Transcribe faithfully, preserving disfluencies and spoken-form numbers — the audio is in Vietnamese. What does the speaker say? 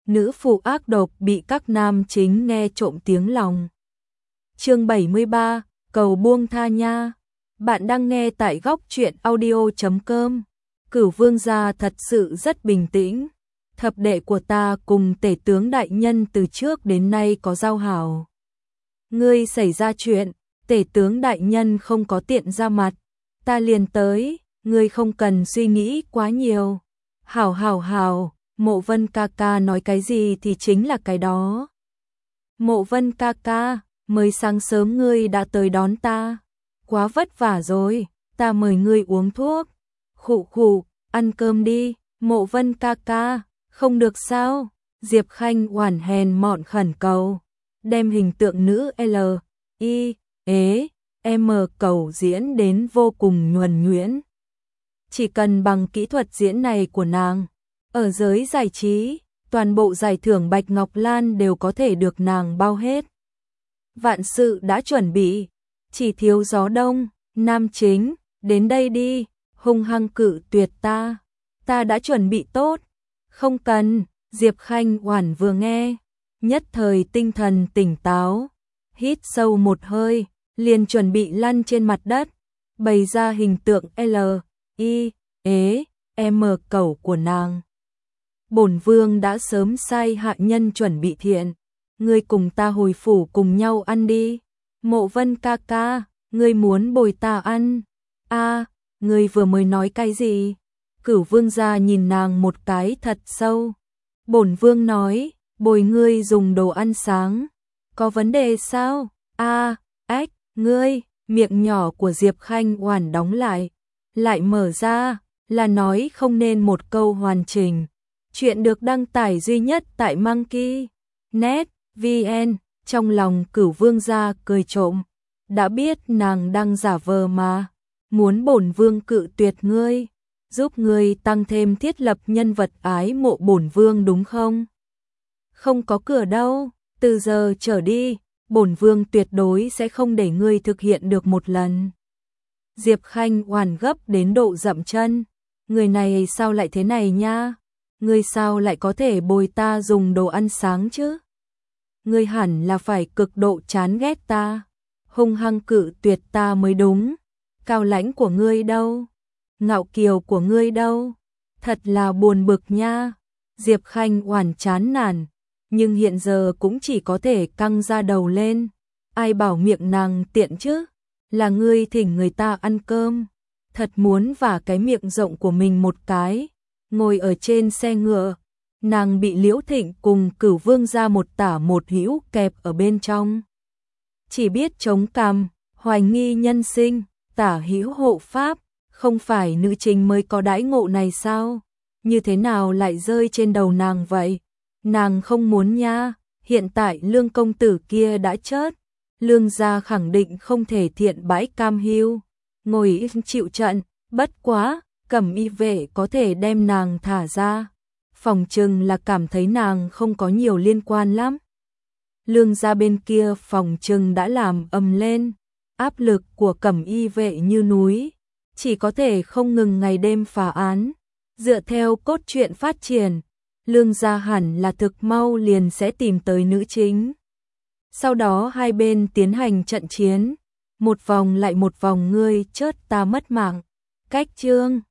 nữ phụ ác độc bị các nam chính nghe trộm tiếng lòng. Chương bảy mươi ba, cầu buông tha nha. Bạn đang nghe tại góc truyện audio chấm com. Cửu vương gia thật sự rất bình tĩnh. Thập đệ của ta cùng tể tướng đại nhân từ trước đến nay có giao hảo. Ngươi xảy ra chuyện, tể tướng đại nhân không có tiện ra mặt, ta liền tới, ngươi không cần suy nghĩ quá nhiều. Hảo hảo hảo, Mộ Vân ca ca nói cái gì thì chính là cái đó. Mộ Vân ca ca, mới sáng sớm ngươi đã tới đón ta, quá vất vả rồi, ta mời ngươi uống thuốc. Khụ khụ, ăn cơm đi. Mộ Vân ca ca, không được sao? Diệp Khanh oản hèn mọn khẩn cầu, đem hình tượng nữ L, I, ế, M cầu diễn đến vô cùng nhuần nhuyễn. Chỉ cần bằng kỹ thuật diễn này của nàng, ở giới giải trí, toàn bộ giải thưởng Bạch Ngọc Lan đều có thể được nàng bao hết. Vạn sự đã chuẩn bị, chỉ thiếu gió đông. Nam chính, đến đây đi, hung hăng cự tuyệt ta. Ta đã chuẩn bị tốt. Không cần. Diệp Khanh oản vừa nghe, nhất thời tinh thần tỉnh táo, hít sâu một hơi, liền chuẩn bị lăn trên mặt đất, bày ra hình tượng L, I, ế, M cầu của nàng. Bổn vương đã sớm sai hạ nhân chuẩn bị thiện, ngươi cùng ta hồi phủ cùng nhau ăn đi. Mộ Vân ca ca, ngươi muốn bồi ta ăn? A, ngươi vừa mới nói cái gì? Cửu vương gia nhìn nàng một cái thật sâu. Bổn vương nói, bồi ngươi dùng đồ ăn sáng. Có vấn đề sao? A, ách, ngươi, miệng nhỏ của Diệp Khanh oản đóng lại, lại mở ra, là nói không nên một câu hoàn chỉnh. Chuyện được đăng tải duy nhất tại Monkey net vn. Trong lòng Cửu vương gia cười trộm, đã biết nàng đang giả vờ mà, muốn bổn vương cự tuyệt ngươi, giúp ngươi tăng thêm thiết lập nhân vật ái mộ bổn vương đúng không? Không có cửa đâu, từ giờ trở đi, bổn vương tuyệt đối sẽ không để ngươi thực hiện được một lần. Diệp Khanh oàn gấp đến độ dậm chân, người này sao lại thế này nha? Ngươi sao lại có thể bồi ta dùng đồ ăn sáng chứ? Ngươi hẳn là phải cực độ chán ghét ta, hung hăng cự tuyệt ta mới đúng. Cao lãnh của ngươi đâu? Ngạo kiều của ngươi đâu? Thật là buồn bực nha. Diệp Khanh oàn chán nản, nhưng hiện giờ cũng chỉ có thể căng ra đầu lên. Ai bảo miệng nàng tiện chứ? Là ngươi thỉnh người ta ăn cơm, thật muốn vả cái miệng rộng của mình một cái. Ngồi ở trên xe ngựa, nàng bị Liễu Thịnh cùng Cửu vương gia một tả một hữu kẹp ở bên trong. Chỉ biết chống cằm, hoài nghi nhân sinh, tả hữu hộ pháp, không phải nữ chính mới có đãi ngộ này sao? Như thế nào lại rơi trên đầu nàng vậy? Nàng không muốn nha, hiện tại Lương công tử kia đã chết, Lương gia khẳng định không thể thiện bãi cam hiu, ngồi chịu trận, bất quá, Cẩm y vệ có thể đem nàng thả ra. Phòng trừng là cảm thấy nàng không có nhiều liên quan lắm. Lương gia bên kia phòng trừng đã làm ầm lên, áp lực của Cẩm y vệ như núi, chỉ có thể không ngừng ngày đêm phá án. Dựa theo cốt truyện phát triển, Lương gia hẳn là thực mau liền sẽ tìm tới nữ chính. Sau đó hai bên tiến hành trận chiến, một vòng lại một vòng ngươi chớt ta mất mạng. Cách chương